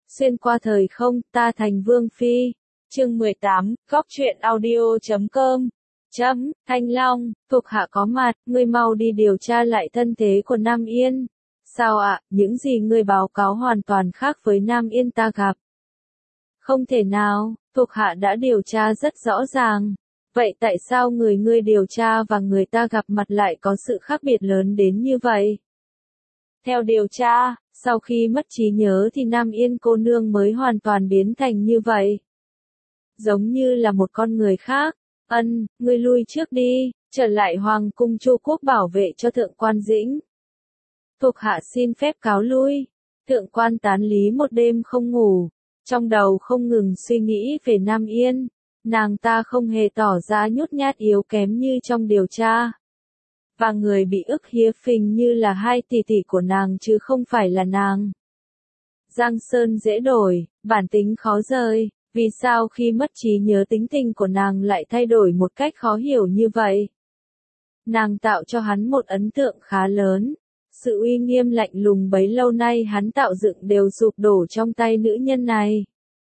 Xuyên qua thời không, ta thành Vương Phi. Chương 18, góc truyện audio.com. Thanh Long, thuộc hạ có mặt, ngươi mau đi điều tra lại thân thế của Nam Yên. Sao ạ, những gì ngươi báo cáo hoàn toàn khác với Nam Yên ta gặp. Không thể nào, thuộc hạ đã điều tra rất rõ ràng. Vậy tại sao người ngươi điều tra và người ta gặp mặt lại có sự khác biệt lớn đến như vậy? Theo điều tra, sau khi mất trí nhớ thì Nam Yên cô nương mới hoàn toàn biến thành như vậy. Giống như là một con người khác. Ngươi lui trước đi, trở lại Hoàng cung Chu Quốc bảo vệ cho Thượng quan Dĩnh. Thuộc hạ xin phép cáo lui. Thượng quan Tán Lý một đêm không ngủ, trong đầu không ngừng suy nghĩ về Nam Yên. Nàng ta không hề tỏ ra nhút nhát yếu kém như trong điều tra. Và người bị ức hiếp phình như là hai tỷ tỷ của nàng chứ không phải là nàng. Giang sơn dễ đổi, bản tính khó rời, vì sao khi mất trí nhớ tính tình của nàng lại thay đổi một cách khó hiểu như vậy? Nàng tạo cho hắn một ấn tượng khá lớn. Sự uy nghiêm lạnh lùng bấy lâu nay hắn tạo dựng đều sụp đổ trong tay nữ nhân này.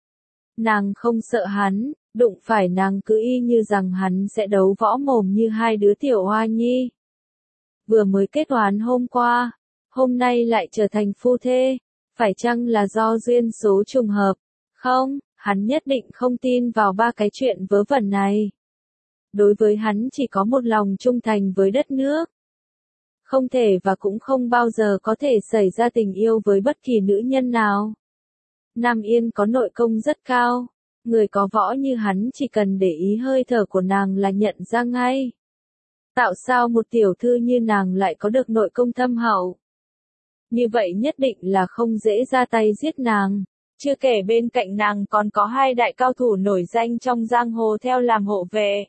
Nàng không sợ hắn, đụng phải nàng cứ y như rằng hắn sẽ đấu võ mồm như hai đứa tiểu hoa nhi. Vừa mới kết oán hôm qua, hôm nay lại trở thành phu thê, phải chăng là do duyên số trùng hợp? Không, hắn nhất định không tin vào ba cái chuyện vớ vẩn này. Đối với hắn chỉ có một lòng trung thành với đất nước. Không thể và cũng không bao giờ có thể xảy ra tình yêu với bất kỳ nữ nhân nào. Nam Yên có nội công rất cao, người có võ như hắn chỉ cần để ý hơi thở của nàng là nhận ra ngay. Tạo sao một tiểu thư như nàng lại có được nội công thâm hậu? Như vậy nhất định là không dễ ra tay giết nàng. Chưa kể bên cạnh nàng còn có hai đại cao thủ nổi danh trong giang hồ theo làm hộ vệ.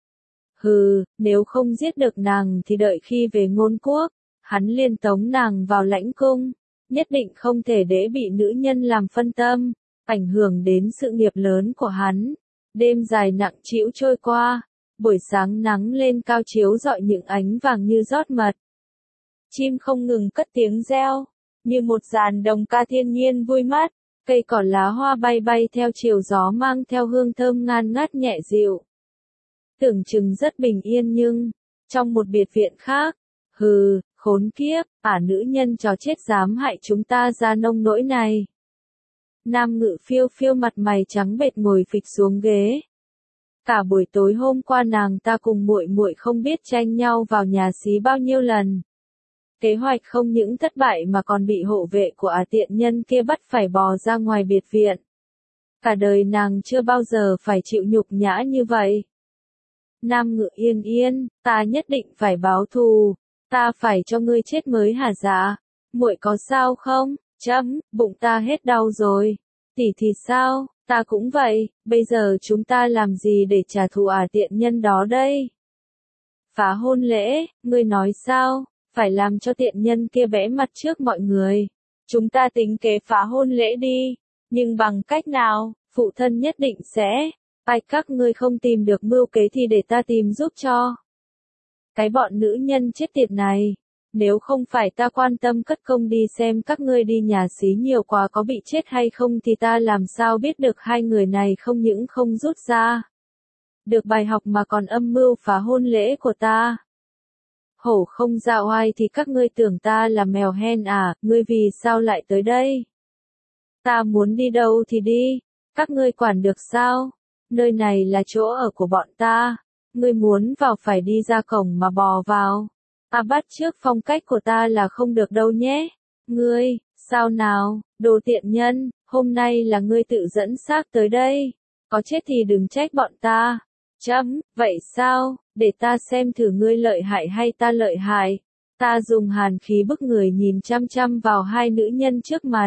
Nếu không giết được nàng thì đợi khi về Ngôn Quốc, hắn liên tống nàng vào lãnh cung. Nhất định không thể để bị nữ nhân làm phân tâm, ảnh hưởng đến sự nghiệp lớn của hắn. Đêm dài nặng trĩu trôi qua, buổi sáng nắng lên cao chiếu rọi những ánh vàng như rót mật. Chim không ngừng cất tiếng reo, như một dàn đồng ca thiên nhiên vui mắt, cây cỏ lá hoa bay bay theo chiều gió mang theo hương thơm ngan ngát nhẹ dịu. Tưởng chừng rất bình yên nhưng, trong một biệt viện khác, khốn kiếp, nữ nhân chó chết dám hại chúng ta ra nông nỗi này. Nam Ngự Phiêu Phiêu mặt mày trắng bệch ngồi phịch xuống ghế. Cả buổi tối hôm qua nàng ta cùng muội muội không biết tranh nhau vào nhà xí bao nhiêu lần. Kế hoạch không những thất bại mà còn bị hộ vệ của tiện nhân kia bắt phải bò ra ngoài biệt viện. Cả đời nàng chưa bao giờ phải chịu nhục nhã như vậy. Nam Ngự Yên Yên, ta nhất định phải báo thù, ta phải cho ngươi chết mới hả dạ? Muội có sao không? Bụng ta hết đau rồi. Tỷ thì sao? Ta cũng vậy, bây giờ chúng ta làm gì để trả thù tiện nhân đó đây? Phá hôn lễ, ngươi nói sao? Phải làm cho tiện nhân kia bẽ mặt trước mọi người. Chúng ta tính kế phá hôn lễ đi, nhưng bằng cách nào, phụ thân nhất định sẽ. Các ngươi không tìm được mưu kế thì để ta tìm giúp cho. Cái bọn nữ nhân chết tiệt này, nếu không phải ta quan tâm cất công đi xem các ngươi đi nhà xí nhiều quá có bị chết hay không thì ta làm sao biết được hai người này không những không rút ra được bài học mà còn âm mưu phá hôn lễ của ta. Hổ không ra oai thì các ngươi tưởng ta là mèo hen à, ngươi vì sao lại tới đây? Ta muốn đi đâu thì đi, các ngươi quản được sao? Nơi này là chỗ ở của bọn ta, ngươi muốn vào phải đi ra cổng mà bò vào. Bắt chước phong cách của ta là không được đâu nhé. Ngươi, sao nào, đồ tiện nhân, hôm nay là ngươi tự dẫn xác tới đây. Có chết thì đừng trách bọn ta. Vậy sao, để ta xem thử ngươi lợi hại hay ta lợi hại. Ta dùng hàn khí bức người nhìn chăm chăm vào hai nữ nhân trước mặt.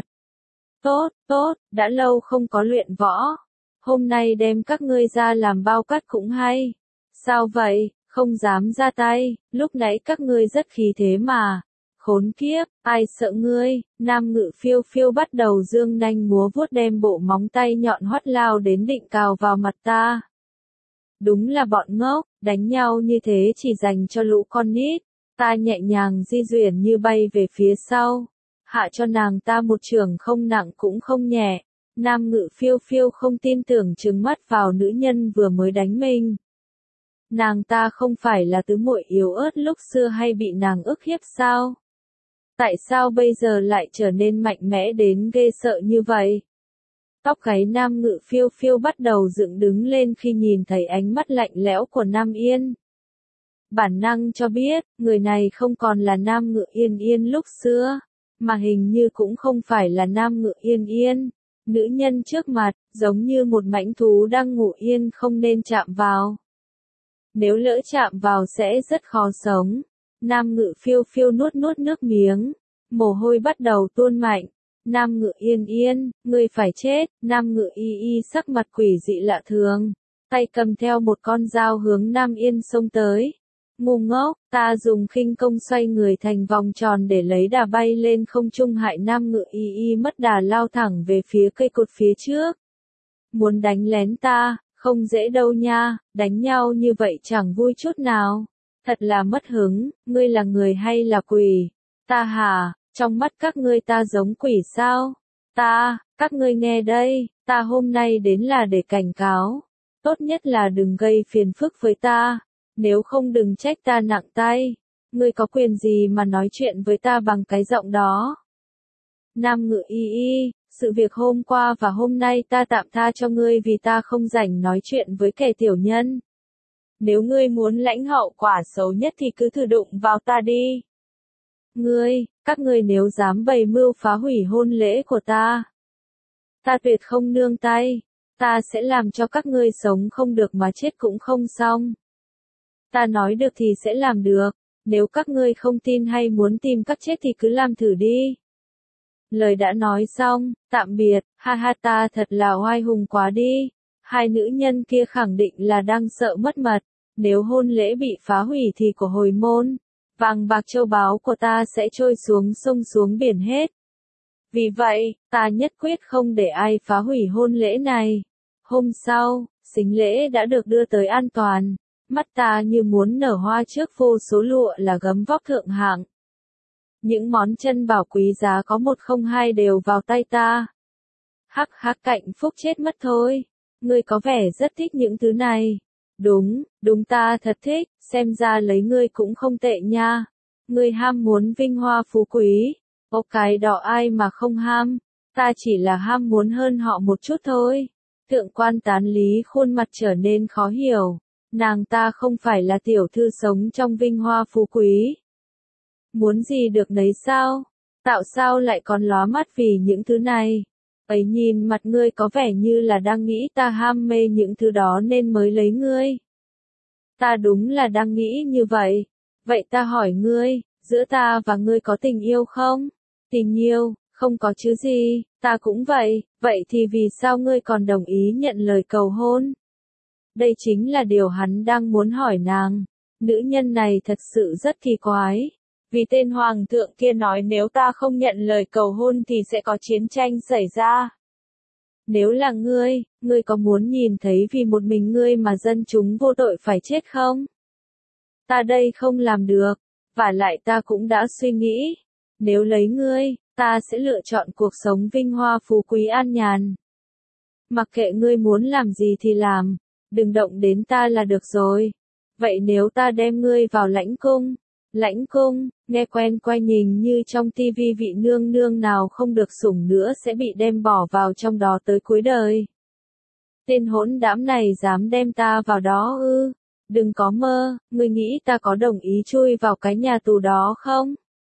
Tốt, đã lâu không có luyện võ. Hôm nay đem các ngươi ra làm bao cát cũng hay. Sao vậy, không dám ra tay, lúc nãy các ngươi rất khí thế mà. Khốn kiếp, ai sợ ngươi? Nam Ngự Phiêu Phiêu bắt đầu dương nanh múa vuốt đem bộ móng tay nhọn hoắt lao đến định cào vào mặt ta. Đúng là bọn ngốc, đánh nhau như thế chỉ dành cho lũ con nít. Ta nhẹ nhàng di chuyển như bay về phía sau, hạ cho nàng ta một chưởng không nặng cũng không nhẹ. Nam Ngự Phiêu Phiêu không tin tưởng trừng mắt vào nữ nhân vừa mới đánh mình. Nàng ta không phải là tứ muội yếu ớt lúc xưa hay bị nàng ức hiếp sao? Tại sao bây giờ lại trở nên mạnh mẽ đến ghê sợ như vậy? Tóc gáy Nam Ngự Phiêu Phiêu bắt đầu dựng đứng lên khi nhìn thấy ánh mắt lạnh lẽo của Nam Yên. Bản năng cho biết, người này không còn là Nam Ngự Yên Yên lúc xưa, mà hình như cũng không phải là Nam Ngự Yên Yên. Nữ nhân trước mặt, giống như một mãnh thú đang ngủ yên không nên chạm vào. Nếu lỡ chạm vào sẽ rất khó sống. Nam Ngự Phiêu Phiêu nuốt nuốt nước miếng, mồ hôi bắt đầu tuôn mạnh. Nam Ngự Yên Yên, ngươi phải chết. Nam Ngự Y Y sắc mặt quỷ dị lạ thường, tay cầm theo một con dao hướng Nam Yên xông tới. Ngu ngốc, ta dùng khinh công xoay người thành vòng tròn để lấy đà bay lên không trung hại Nam Ngự Y Y mất đà lao thẳng về phía cây cột phía trước. Muốn đánh lén ta, không dễ đâu nha, đánh nhau như vậy chẳng vui chút nào. Thật là mất hứng, ngươi là người hay là quỷ? Ta hả, trong mắt các ngươi ta giống quỷ sao? Các ngươi nghe đây, ta hôm nay đến là để cảnh cáo. Tốt nhất là đừng gây phiền phức với ta, nếu không đừng trách ta nặng tay. Ngươi có quyền gì mà nói chuyện với ta bằng cái giọng đó? Nam Ngự Y Y, sự việc hôm qua và hôm nay ta tạm tha cho ngươi vì ta không rảnh nói chuyện với kẻ tiểu nhân. Nếu ngươi muốn lãnh hậu quả xấu nhất thì cứ thử đụng vào ta đi. Các ngươi nếu dám bày mưu phá hủy hôn lễ của ta tuyệt không nương tay, ta sẽ làm cho các ngươi sống không được mà chết cũng không xong. Ta nói được thì sẽ làm được, nếu các ngươi không tin hay muốn tìm cách chết thì cứ làm thử đi. Lời đã nói xong, tạm biệt, ha ha ta thật là oai hùng quá đi. Hai nữ nhân kia khẳng định là đang sợ mất mật, nếu hôn lễ bị phá hủy thì của hồi môn, vàng bạc châu báu của ta sẽ trôi xuống sông xuống biển hết. Vì vậy, ta nhất quyết không để ai phá hủy hôn lễ này. Hôm sau, sính lễ đã được đưa tới an toàn, mắt ta như muốn nở hoa trước vô số lụa là gấm vóc thượng hạng. Những món chân bảo quý giá có 102 đều vào tay ta. Hắc hắc cạnh phúc chết mất thôi. Ngươi có vẻ rất thích những thứ này. Đúng ta thật thích, xem ra lấy ngươi cũng không tệ nha. Ngươi ham muốn vinh hoa phú quý. Ô cái đó ai mà không ham, ta chỉ là ham muốn hơn họ một chút thôi. Thượng quan Tán Lý khuôn mặt trở nên khó hiểu. Nàng ta không phải là tiểu thư sống trong vinh hoa phú quý. Muốn gì được nấy sao? Tạo sao lại còn lóa mắt vì những thứ này? Ấy nhìn mặt ngươi có vẻ như là đang nghĩ ta ham mê những thứ đó nên mới lấy ngươi. Ta đúng là đang nghĩ như vậy. Vậy ta hỏi ngươi, giữa ta và ngươi có tình yêu không? Tình yêu, không có chứ gì, ta cũng vậy, vậy thì vì sao ngươi còn đồng ý nhận lời cầu hôn? Đây chính là điều hắn đang muốn hỏi nàng. Nữ nhân này thật sự rất kỳ quái. Vì tên hoàng thượng kia nói nếu ta không nhận lời cầu hôn thì sẽ có chiến tranh xảy ra. Nếu là ngươi có muốn nhìn thấy vì một mình ngươi mà dân chúng vô tội phải chết không? Ta đây không làm được, vả lại ta cũng đã suy nghĩ. Nếu lấy ngươi, ta sẽ lựa chọn cuộc sống vinh hoa phú quý an nhàn. Mặc kệ ngươi muốn làm gì thì làm, đừng động đến ta là được rồi. Vậy nếu ta đem ngươi vào lãnh cung, nghe quen quay nhìn như trong tivi vị nương nương nào không được sủng nữa sẽ bị đem bỏ vào trong đó tới cuối đời. Tên hỗn đãm này dám đem ta vào đó ư? Đừng có mơ, ngươi nghĩ ta có đồng ý chui vào cái nhà tù đó không?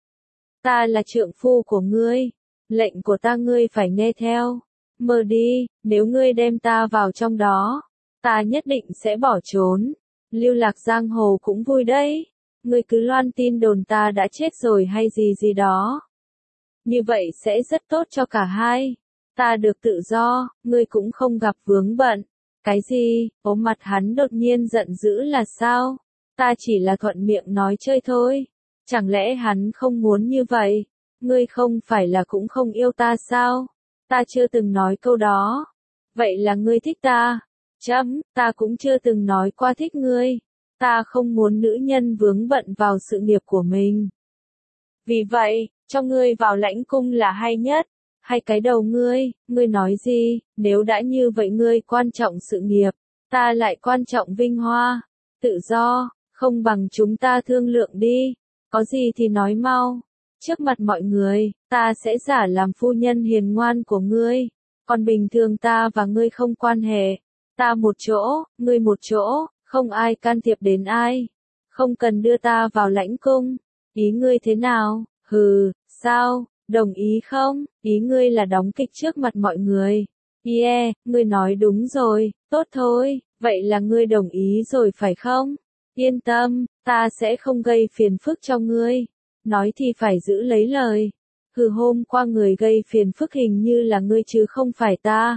Ta là trượng phu của ngươi, lệnh của ta ngươi phải nghe theo. Mơ đi, nếu ngươi đem ta vào trong đó, ta nhất định sẽ bỏ trốn. Lưu lạc giang hồ cũng vui đấy. Ngươi cứ loan tin đồn ta đã chết rồi hay gì gì đó. Như vậy sẽ rất tốt cho cả hai. Ta được tự do, ngươi cũng không gặp vướng bận. Cái gì? Ốm mặt hắn đột nhiên giận dữ là sao? Ta chỉ là thuận miệng nói chơi thôi. Chẳng lẽ hắn không muốn như vậy? Ngươi không phải là cũng không yêu ta sao? Ta chưa từng nói câu đó. Vậy là ngươi thích ta? Ta cũng chưa từng nói qua thích ngươi. Ta không muốn nữ nhân vướng bận vào sự nghiệp của mình. Vì vậy, cho ngươi vào lãnh cung là hay nhất. hay cái đầu ngươi nói gì, nếu đã như vậy ngươi quan trọng sự nghiệp, ta lại quan trọng vinh hoa, tự do, không bằng chúng ta thương lượng đi, có gì thì nói mau, trước mặt mọi người, ta sẽ giả làm phu nhân hiền ngoan của ngươi, còn bình thường ta và ngươi không quan hệ, ta một chỗ, ngươi một chỗ, không ai can thiệp đến ai, không cần đưa ta vào lãnh cung, ý ngươi thế nào, hừ, sao, đồng ý không, ý ngươi là đóng kịch trước mặt mọi người, yeah, ngươi nói đúng rồi, tốt thôi, vậy là ngươi đồng ý rồi phải không, yên tâm, ta sẽ không gây phiền phức cho ngươi, nói thì phải giữ lấy lời, hừ hôm qua người gây phiền phức hình như là ngươi chứ không phải ta.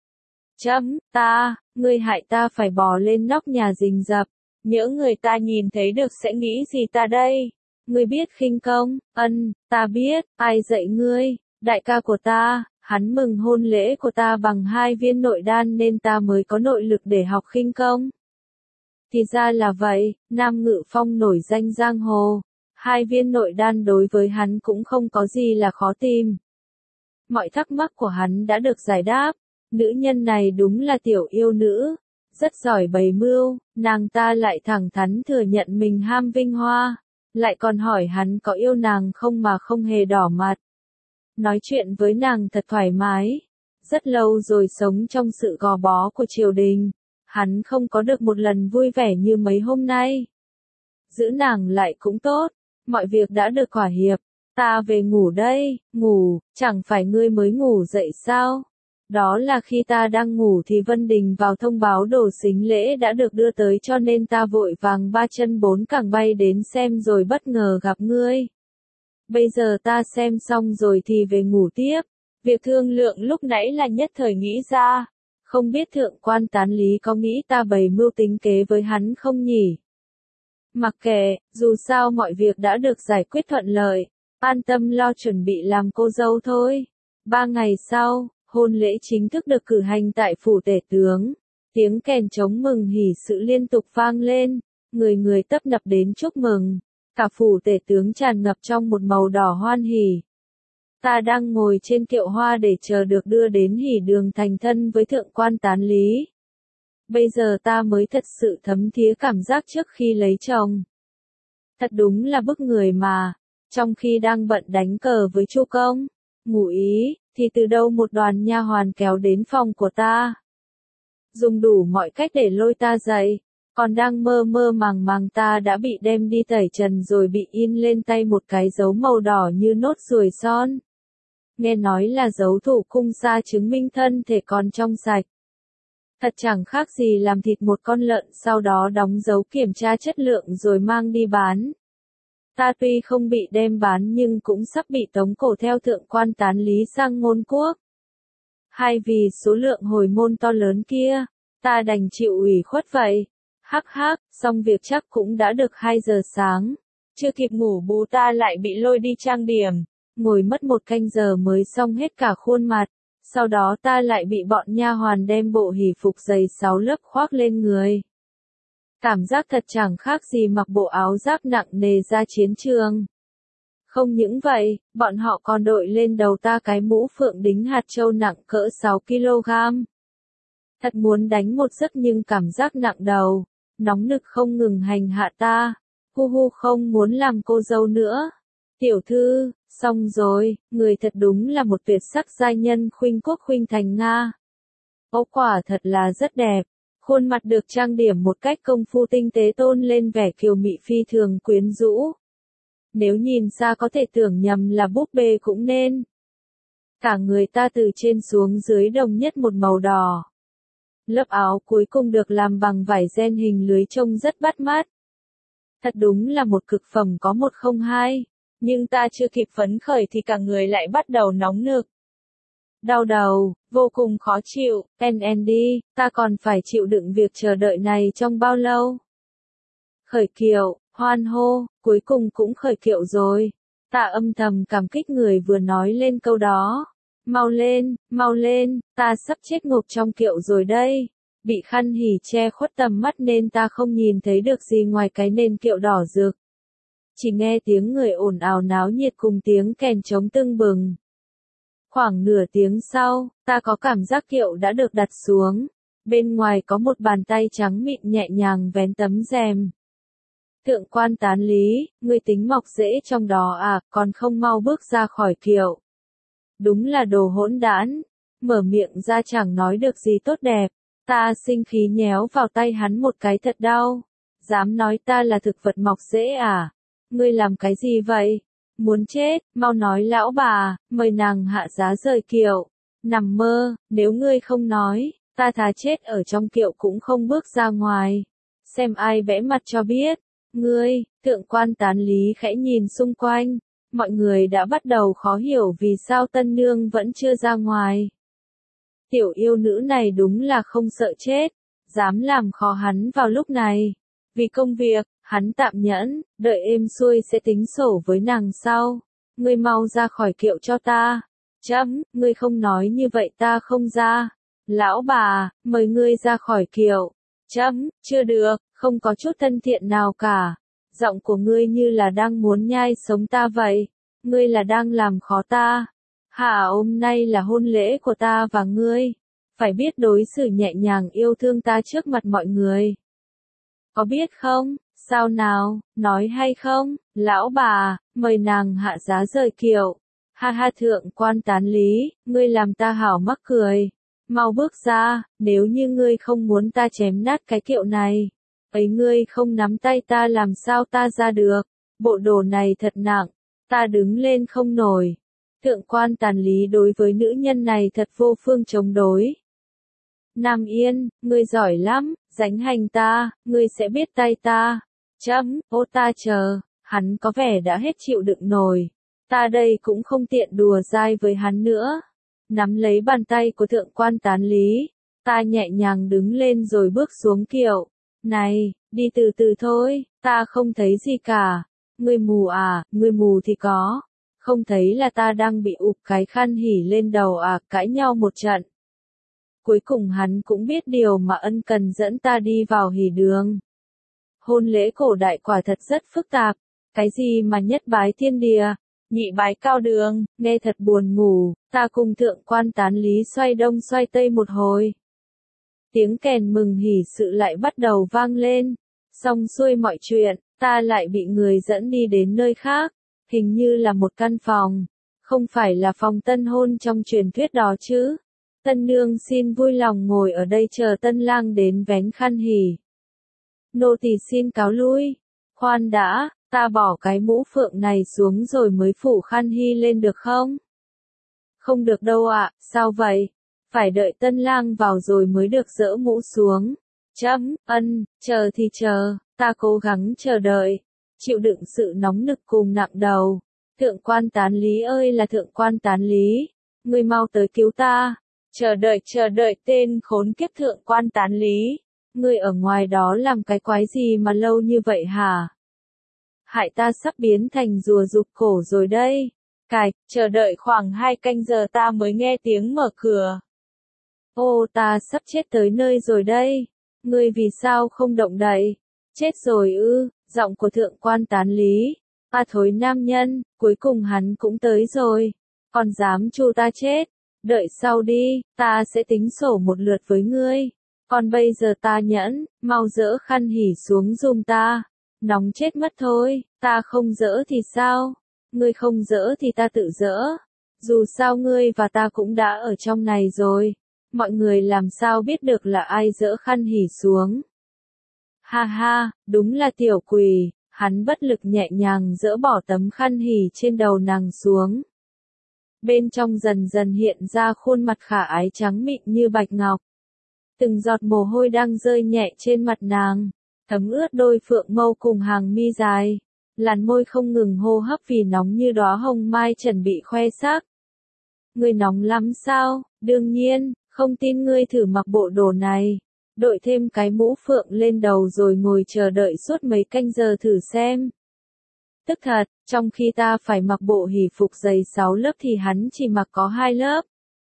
Ngươi hại ta phải bò lên nóc nhà rình rập, nhỡ người ta nhìn thấy được sẽ nghĩ gì ta đây? Ngươi biết khinh công? Ta biết, ai dạy ngươi? Đại ca của ta, hắn mừng hôn lễ của ta bằng 2 viên nội đan nên ta mới có nội lực để học khinh công. Thì ra là vậy, Nam Ngự Phong nổi danh giang hồ, 2 viên nội đan đối với hắn cũng không có gì là khó tìm. Mọi thắc mắc của hắn đã được giải đáp. Nữ nhân này đúng là tiểu yêu nữ, rất giỏi bày mưu, nàng ta lại thẳng thắn thừa nhận mình ham vinh hoa, lại còn hỏi hắn có yêu nàng không mà không hề đỏ mặt. Nói chuyện với nàng thật thoải mái, rất lâu rồi sống trong sự gò bó của triều đình, hắn không có được một lần vui vẻ như mấy hôm nay. Giữ nàng lại cũng tốt, mọi việc đã được thỏa hiệp, ta về ngủ đây, ngủ, chẳng phải ngươi mới ngủ dậy sao? Đó là khi ta đang ngủ thì Vân Đình vào thông báo đồ sính lễ đã được đưa tới cho nên ta vội vàng 3 chân 4 cẳng bay đến xem rồi bất ngờ gặp ngươi. Bây giờ ta xem xong rồi thì về ngủ tiếp. Việc thương lượng lúc nãy là nhất thời nghĩ ra. Không biết thượng quan Tán Lý có nghĩ ta bày mưu tính kế với hắn không nhỉ? Mặc kệ, dù sao mọi việc đã được giải quyết thuận lợi. An tâm lo chuẩn bị làm cô dâu thôi. 3 ngày sau, hôn lễ chính thức được cử hành tại phủ tể tướng. Tiếng kèn trống mừng hỉ sự liên tục vang lên, người người tấp nập đến chúc mừng. Cả phủ tể tướng tràn ngập trong một màu đỏ hoan hỉ. Ta đang ngồi trên kiệu hoa để chờ được đưa đến hỉ đường thành thân với thượng quan Tán Lý. Bây giờ ta mới thật sự thấm thía cảm giác trước khi lấy chồng. Thật đúng là bức người mà, trong khi đang bận đánh cờ với Chu Công, ngụ ý, thì từ đâu một đoàn nha hoàn kéo đến phòng của ta. Dùng đủ mọi cách để lôi ta dậy, còn đang mơ mơ màng màng ta đã bị đem đi tẩy trần rồi bị in lên tay một cái dấu màu đỏ như nốt ruồi son. Nghe nói là dấu thủ cung sa chứng minh thân thể còn trong sạch. Thật chẳng khác gì làm thịt một con lợn sau đó đóng dấu kiểm tra chất lượng rồi mang đi bán. Ta tuy không bị đem bán nhưng cũng sắp bị tống cổ theo thượng quan Tán Lý sang Ngôn Quốc. Hay vì số lượng hồi môn to lớn kia, ta đành chịu ủy khuất vậy. Hắc hắc, xong việc chắc cũng đã được 2 giờ sáng. Chưa kịp ngủ bù ta lại bị lôi đi trang điểm. Ngồi mất 1 canh giờ mới xong hết cả khuôn mặt. Sau đó ta lại bị bọn nha hoàn đem bộ hỷ phục dày 6 lớp khoác lên người. Cảm giác thật chẳng khác gì mặc bộ áo giáp nặng nề ra chiến trường. Không những vậy, bọn họ còn đội lên đầu ta cái mũ phượng đính hạt châu nặng cỡ 6 kg. Thật muốn đánh một giấc nhưng cảm giác nặng đầu, nóng nực không ngừng hành hạ ta. Hu hu không muốn làm cô dâu nữa. Tiểu thư, xong rồi, người thật đúng là một tuyệt sắc giai nhân khuynh quốc khuynh thành Nga. Ồ quả thật là rất đẹp. Khuôn mặt được trang điểm một cách công phu tinh tế tôn lên vẻ kiều mị phi thường quyến rũ. Nếu nhìn xa có thể tưởng nhầm là búp bê cũng nên. Cả người ta từ trên xuống dưới đồng nhất một màu đỏ. Lớp áo cuối cùng được làm bằng vải ren hình lưới trông rất bắt mắt. Thật đúng là một cực phẩm có 102. Nhưng ta chưa kịp phấn khởi thì cả người lại bắt đầu nóng nực. Đau đầu, vô cùng khó chịu, NND, ta còn phải chịu đựng việc chờ đợi này trong bao lâu? Khởi kiệu, hoan hô, cuối cùng cũng khởi kiệu rồi. Ta âm thầm cảm kích người vừa nói lên câu đó. Mau lên, ta sắp chết ngộp trong kiệu rồi đây. Bị khăn hỉ che khuất tầm mắt nên ta không nhìn thấy được gì ngoài cái nền kiệu đỏ rực. Chỉ nghe tiếng người ồn ào náo nhiệt cùng tiếng kèn trống tưng bừng. Khoảng nửa tiếng sau, ta có cảm giác kiệu đã được đặt xuống. Bên ngoài có một bàn tay trắng mịn nhẹ nhàng vén tấm rèm. Thượng quan Tán Lý, ngươi tính mọc rễ trong đó à, còn không mau bước ra khỏi kiệu. Đúng là đồ hỗn đản, mở miệng ra chẳng nói được gì tốt đẹp. Ta sinh khí nhéo vào tay hắn một cái thật đau. Dám nói ta là thực vật mọc rễ à? Ngươi làm cái gì vậy? Muốn chết, mau nói lão bà, mời nàng hạ giá rời kiệu. Nằm mơ, nếu ngươi không nói, ta thà chết ở trong kiệu cũng không bước ra ngoài. Xem ai vẽ mặt cho biết. Ngươi, thượng quan Tán Lý khẽ nhìn xung quanh. Mọi người đã bắt đầu khó hiểu vì sao tân nương vẫn chưa ra ngoài. Tiểu yêu nữ này đúng là không sợ chết, dám làm khó hắn vào lúc này. Vì công việc, hắn tạm nhẫn, đợi êm xuôi sẽ tính sổ với nàng sau. Ngươi mau ra khỏi kiệu cho ta. Chấm, ngươi không nói như vậy ta không ra. Lão bà, mời ngươi ra khỏi kiệu. Chấm, chưa được, không có chút thân thiện nào cả. Giọng của ngươi như là đang muốn nhai sống ta vậy. Ngươi là đang làm khó ta. Hôm nay là hôn lễ của ta và ngươi. Phải biết đối xử nhẹ nhàng yêu thương ta trước mặt mọi người. Có biết không, sao nào, nói hay không, lão bà, mời nàng hạ giá rời kiệu. Ha ha thượng quan Tán Lý, ngươi làm ta hảo mắc cười. Mau bước ra, nếu như ngươi không muốn ta chém nát cái kiệu này. Ấy ngươi không nắm tay ta làm sao ta ra được, bộ đồ này thật nặng, ta đứng lên không nổi. Thượng quan Tán Lý đối với nữ nhân này thật vô phương chống đối. Nam Yên, ngươi giỏi lắm, dánh hành ta, ngươi sẽ biết tay ta. Chấm, ô ta chờ, hắn có vẻ đã hết chịu đựng nổi. Ta đây cũng không tiện đùa dai với hắn nữa. Nắm lấy bàn tay của thượng quan Tán Lý, ta nhẹ nhàng đứng lên rồi bước xuống kiệu. Này, đi từ từ thôi, ta không thấy gì cả. Ngươi mù à, ngươi mù thì có. Không thấy là ta đang bị ụp cái khăn hỉ lên đầu à, cãi nhau một trận. Cuối cùng hắn cũng biết điều mà ân cần dẫn ta đi vào hỉ đường. Hôn lễ cổ đại quả thật rất phức tạp. Cái gì mà nhất bái thiên địa, nhị bái cao đường, nghe thật buồn ngủ. Ta cùng thượng quan Tán Lý xoay đông xoay tây một hồi. Tiếng kèn mừng hỉ sự lại bắt đầu vang lên. Xong xuôi mọi chuyện, ta lại bị người dẫn đi đến nơi khác. Hình như là một căn phòng. Không phải là phòng tân hôn trong truyền thuyết đó chứ. Tân nương xin vui lòng ngồi ở đây chờ tân lang đến vén khăn hỉ. Nô tỳ xin cáo lui. Khoan đã, ta bỏ cái mũ phượng này xuống rồi mới phủ khăn hy lên được không? Không được đâu ạ, sao vậy? Phải đợi tân lang vào rồi mới được dỡ mũ xuống. Chấm, chờ thì chờ, ta cố gắng chờ đợi. Chịu đựng sự nóng nực cùng nặng đầu. Thượng quan Tán Lý ơi là thượng quan Tán Lý. Ngươi mau tới cứu ta. Chờ đợi tên khốn kiếp thượng quan Tán Lý. Ngươi ở ngoài đó làm cái quái gì mà lâu như vậy hả? Hại ta sắp biến thành rùa rụt cổ rồi đây. Chờ đợi khoảng 2 canh giờ ta mới nghe tiếng mở cửa. Ô ta sắp chết tới nơi rồi đây. Ngươi vì sao không động đậy? Chết rồi ư, giọng của thượng quan Tán Lý. Thối nam nhân, cuối cùng hắn cũng tới rồi. Còn dám chu ta chết. Đợi sau đi, ta sẽ tính sổ một lượt với ngươi. Còn bây giờ ta nhẫn, mau dỡ khăn hỉ xuống giùm ta. Nóng chết mất thôi, ta không dỡ thì sao? Ngươi không dỡ thì ta tự dỡ. Dù sao ngươi và ta cũng đã ở trong này rồi. Mọi người làm sao biết được là ai dỡ khăn hỉ xuống? Ha ha, đúng là tiểu quỷ. Hắn bất lực nhẹ nhàng dỡ bỏ tấm khăn hỉ trên đầu nàng xuống. Bên trong dần dần hiện ra khuôn mặt khả ái trắng mịn như bạch ngọc. Từng giọt mồ hôi đang rơi nhẹ trên mặt nàng, thấm ướt đôi phượng mâu cùng hàng mi dài. Làn môi không ngừng hô hấp vì nóng như đóa hồng mai chuẩn bị khoe xác. Ngươi nóng lắm sao? Đương nhiên, không tin ngươi thử mặc bộ đồ này. Đội thêm cái mũ phượng lên đầu rồi ngồi chờ đợi suốt mấy canh giờ thử xem. Tức thật, trong khi ta phải mặc bộ hỉ phục dày 6 lớp thì hắn chỉ mặc có 2 lớp.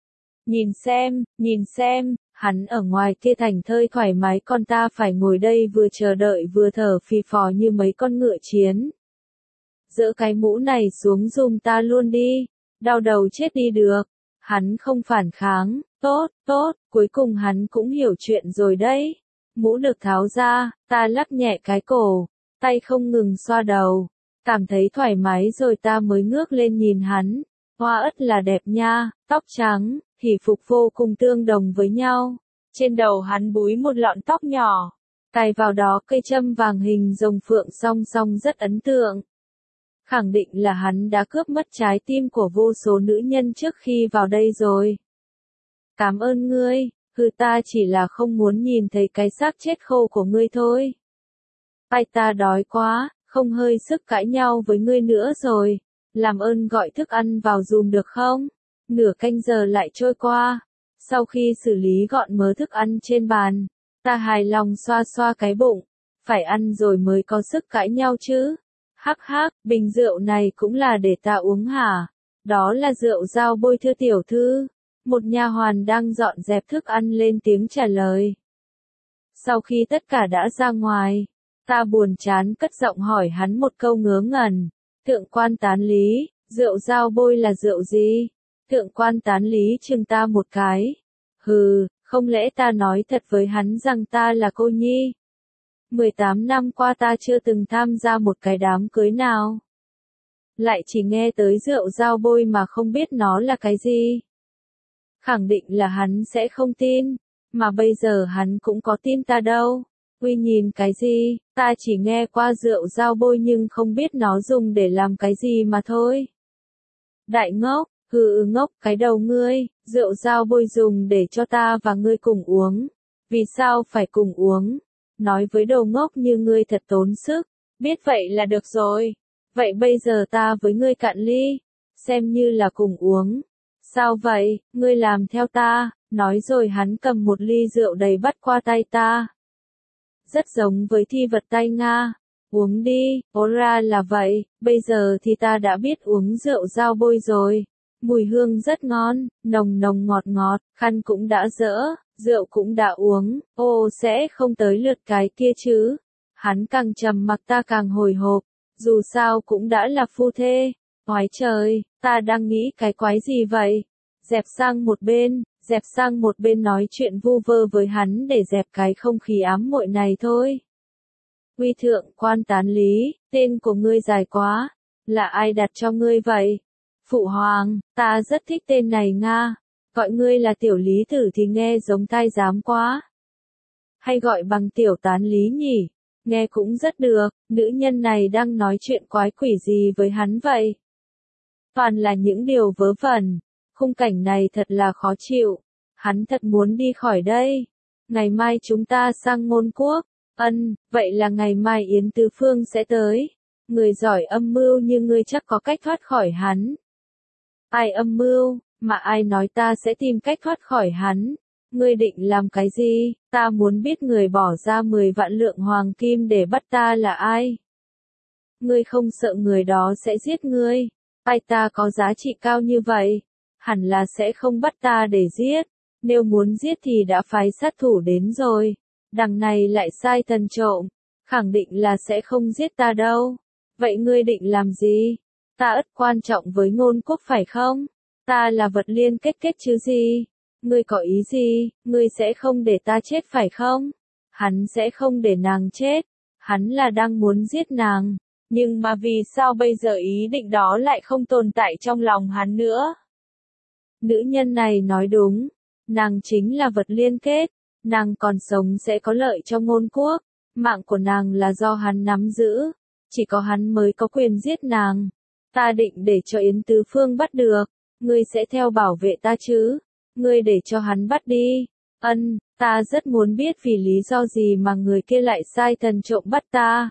Nhìn xem, hắn ở ngoài kia thành thơi thoải mái còn ta phải ngồi đây vừa chờ đợi vừa thở phì phò như mấy con ngựa chiến. Dỡ cái mũ này xuống giùm ta luôn đi, đau đầu chết đi được. Hắn không phản kháng, tốt, tốt, cuối cùng hắn cũng hiểu chuyện rồi đấy. Mũ được tháo ra, ta lắc nhẹ cái cổ, tay không ngừng xoa đầu, cảm thấy thoải mái rồi ta mới ngước lên nhìn hắn. Hoa ất là đẹp nha, tóc trắng, hỷ phục vô cùng tương đồng với nhau. Trên đầu hắn búi một lọn tóc nhỏ, cài vào đó cây châm vàng hình rồng phượng song song rất ấn tượng. Khẳng định là hắn đã cướp mất trái tim của vô số nữ nhân trước khi vào đây rồi. Cảm ơn ngươi, ta chỉ là không muốn nhìn thấy cái xác chết khô của ngươi thôi. Tay ta đói quá, không hơi sức cãi nhau với ngươi nữa rồi, làm ơn gọi thức ăn vào dùm được không? Nửa canh giờ lại trôi qua, sau khi xử lý gọn mớ thức ăn trên bàn, ta hài lòng xoa xoa cái bụng, phải ăn rồi mới có sức cãi nhau chứ. Hắc hắc, bình rượu này cũng là để ta uống hả? Đó là rượu dao bôi thưa tiểu thư. Một nha hoàn đang dọn dẹp thức ăn lên tiếng trả lời. Sau khi tất cả đã ra ngoài, ta buồn chán cất giọng hỏi hắn một câu ngớ ngẩn. Thượng quan tán lý, rượu dao bôi là rượu gì? Thượng quan tán lý chừng ta một cái. Hừ, không lẽ ta nói thật với hắn rằng ta là cô nhi? 18 năm qua ta chưa từng tham gia một cái đám cưới nào. Lại chỉ nghe tới rượu dao bôi mà không biết nó là cái gì. Khẳng định là hắn sẽ không tin, mà bây giờ hắn cũng có tin ta đâu. Uy nhìn cái gì, ta chỉ nghe qua rượu dao bôi nhưng không biết nó dùng để làm cái gì mà thôi. Đại ngốc, ngốc cái đầu ngươi, rượu dao bôi dùng để cho ta và ngươi cùng uống. Vì sao phải cùng uống? Nói với đồ ngốc như ngươi thật tốn sức, biết vậy là được rồi. Vậy bây giờ ta với ngươi cạn ly, xem như là cùng uống. Sao vậy, ngươi làm theo ta, nói rồi hắn cầm một ly rượu đầy bắt qua tay ta. Rất giống với thi vật tay Nga. Uống đi, ra là vậy, bây giờ thì ta đã biết uống rượu dao bôi rồi. Mùi hương rất ngon, nồng nồng ngọt ngọt, khăn cũng đã dỡ, rượu cũng đã uống, sẽ không tới lượt cái kia chứ. Hắn càng trầm mặc ta càng hồi hộp, dù sao cũng đã là phu thê. Oái trời, ta đang nghĩ cái quái gì vậy? Dẹp sang một bên nói chuyện vu vơ với hắn để dẹp cái không khí ám muội này thôi. Uy thượng quan tán lý, tên của ngươi dài quá, là ai đặt cho ngươi vậy? Phụ hoàng, ta rất thích tên này Nga, gọi ngươi là tiểu lý tử thì nghe giống tai giám quá. Hay gọi bằng tiểu tán lý nhỉ, nghe cũng rất được, nữ nhân này đang nói chuyện quái quỷ gì với hắn vậy? Toàn là những điều vớ vẩn, khung cảnh này thật là khó chịu, hắn thật muốn đi khỏi đây. Ngày mai chúng ta sang Ngôn Quốc. Vậy là ngày mai Yến Tứ Phương sẽ tới. Người giỏi âm mưu như ngươi chắc có cách thoát khỏi hắn. Ai âm mưu, mà ai nói ta sẽ tìm cách thoát khỏi hắn? Ngươi định làm cái gì? Ta muốn biết người bỏ ra 10 vạn lượng hoàng kim để bắt ta là ai? Ngươi không sợ người đó sẽ giết ngươi? Ai ta có giá trị cao như vậy? Hẳn là sẽ không bắt ta để giết. Nếu muốn giết thì đã phái sát thủ đến rồi. Đằng này lại sai thần trộm, khẳng định là sẽ không giết ta đâu. Vậy ngươi định làm gì? Ta ất quan trọng với Ngôn Quốc phải không? Ta là vật liên kết chứ gì? Ngươi có ý gì? Ngươi sẽ không để ta chết phải không? Hắn sẽ không để nàng chết. Hắn là đang muốn giết nàng. Nhưng mà vì sao bây giờ ý định đó lại không tồn tại trong lòng hắn nữa? Nữ nhân này nói đúng. Nàng chính là vật liên kết. Nàng còn sống sẽ có lợi cho Ngôn Quốc. Mạng của nàng là do hắn nắm giữ. Chỉ có hắn mới có quyền giết nàng. Ta định để cho Yến Tứ Phương bắt được. Ngươi sẽ theo bảo vệ ta chứ? Ngươi để cho hắn bắt đi. Ta rất muốn biết vì lý do gì mà người kia lại sai thần trộm bắt ta.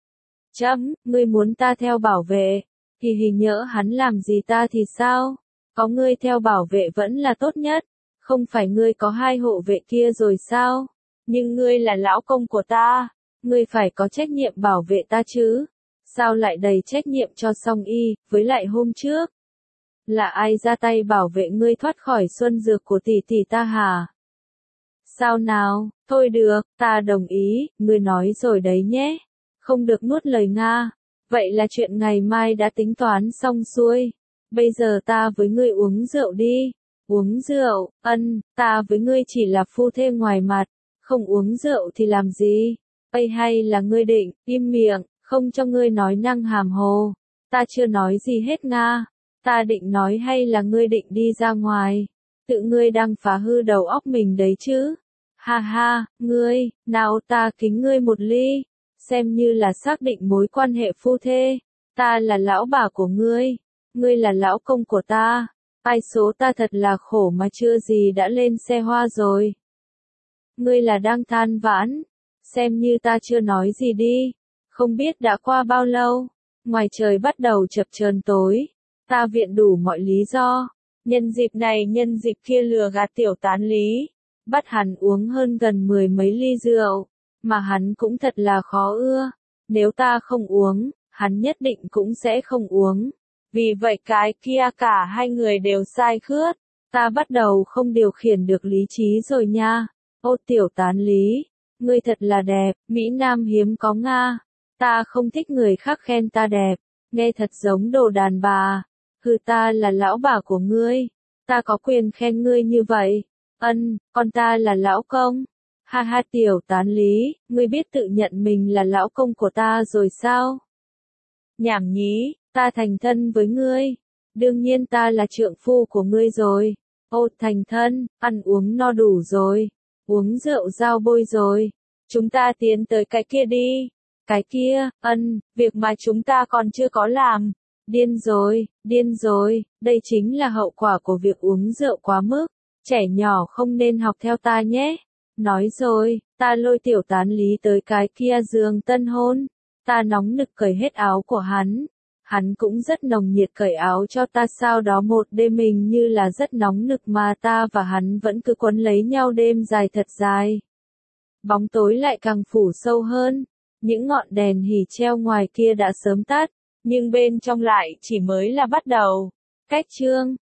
Ngươi muốn ta theo bảo vệ. Thì nhỡ hắn làm gì ta thì sao? Có ngươi theo bảo vệ vẫn là tốt nhất. Không phải ngươi có 2 hộ vệ kia rồi sao? Nhưng ngươi là lão công của ta. Ngươi phải có trách nhiệm bảo vệ ta chứ. Sao lại đầy trách nhiệm cho Song Y, với lại hôm trước? Là ai ra tay bảo vệ ngươi thoát khỏi xuân dược của tỷ tỷ ta hả? Sao nào, thôi được, ta đồng ý, ngươi nói rồi đấy nhé. Không được nuốt lời Nga. Vậy là chuyện ngày mai đã tính toán xong xuôi. Bây giờ ta với ngươi uống rượu đi. Uống rượu, ta với ngươi chỉ là phu thê ngoài mặt, không uống rượu thì làm gì? Ây hay là ngươi định, im miệng, không cho ngươi nói năng hàm hồ. Ta chưa nói gì hết Nga. Ta định nói hay là ngươi định đi ra ngoài? Tự ngươi đang phá hư đầu óc mình đấy chứ. Ha ha, ngươi, nào ta kính ngươi một ly. Xem như là xác định mối quan hệ phu thê. Ta là lão bà của ngươi là lão công của ta. Ai số ta thật là khổ mà chưa gì đã lên xe hoa rồi. Ngươi là đang than vãn. Xem như ta chưa nói gì đi. Không biết đã qua bao lâu. Ngoài trời bắt đầu chập chờn tối. Ta viện đủ mọi lý do. Nhân dịp này nhân dịp kia lừa gạt tiểu tán lý. Bắt hắn uống hơn gần 10 mấy ly rượu. Mà hắn cũng thật là khó ưa. Nếu ta không uống, hắn nhất định cũng sẽ không uống. Vì vậy cái kia cả hai người đều sai khướt. Ta bắt đầu không điều khiển được lý trí rồi nha. Ô tiểu tán lý, ngươi thật là đẹp, Mỹ Nam hiếm có Nga. Ta không thích người khác khen ta đẹp, nghe thật giống đồ đàn bà. Hừ, ta là lão bà của ngươi, ta có quyền khen ngươi như vậy. Còn ta là lão công. Ha ha tiểu tán lý, ngươi biết tự nhận mình là lão công của ta rồi sao? Nhảm nhí, ta thành thân với ngươi. Đương nhiên ta là trượng phu của ngươi rồi. Ô thành thân, ăn uống no đủ rồi. Uống rượu giao bôi rồi. Chúng ta tiến tới cái kia đi. Cái kia, việc mà chúng ta còn chưa có làm. Điên rồi, đây chính là hậu quả của việc uống rượu quá mức. Trẻ nhỏ không nên học theo ta nhé. Nói rồi, ta lôi tiểu tán lý tới cái kia giường tân hôn. Ta nóng nực cởi hết áo của hắn. Hắn cũng rất nồng nhiệt cởi áo cho ta, sau đó một đêm mình như là rất nóng nực mà ta và hắn vẫn cứ quấn lấy nhau đêm dài thật dài. Bóng tối lại càng phủ sâu hơn. Những ngọn đèn hì treo ngoài kia đã sớm tắt, nhưng bên trong lại chỉ mới là bắt đầu. Cách chương